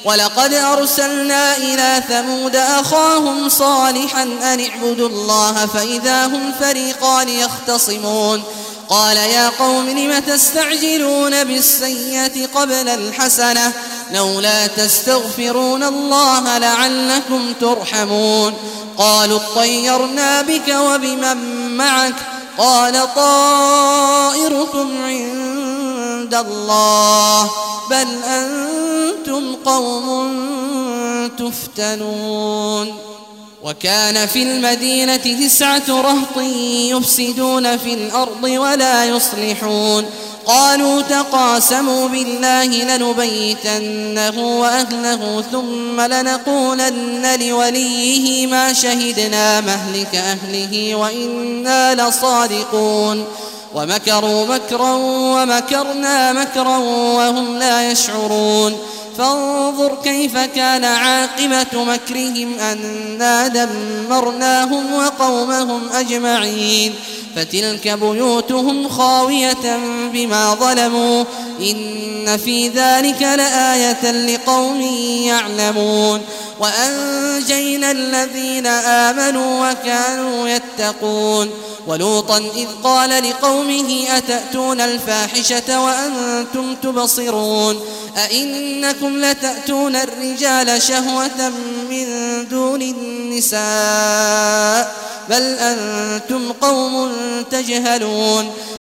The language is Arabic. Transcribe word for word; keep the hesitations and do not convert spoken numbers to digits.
ولقد أرسلنا إلى ثمود أخاهم صالحا أن اعبدوا الله فإذا هم فريقان يختصمون قال يا قوم لم تستعجلون بالسيئة قبل الحسنة لولا تستغفرون الله لعلكم ترحمون قالوا اطيرنا بك وبمن معك قال طائركم عند الله بل أنتم قوم تفتنون وكان في المدينة تسعة رهط يفسدون في الأرض ولا يصلحون قالوا تقاسموا بالله لنبيتنه وأهله ثم لنقولن لوليه ما شهدنا مهلك أهله وإنا لصادقون ومكروا مكرا ومكرنا مكرا وهم لا يشعرون فانظر كيف كان عاقبة مكرهم أنا دمرناهم وقومهم أجمعين فتلك بيوتهم خاوية بما ظلموا إن في ذلك لآية لقوم يعلمون وأنجينا الذين آمنوا وكانوا يتقون ولوطا إذ قال لقومه أتأتون الفاحشة وأنتم تبصرون أئنكم لتأتون الرجال شهوة من دون النساء بل أنتم قوم تجهلون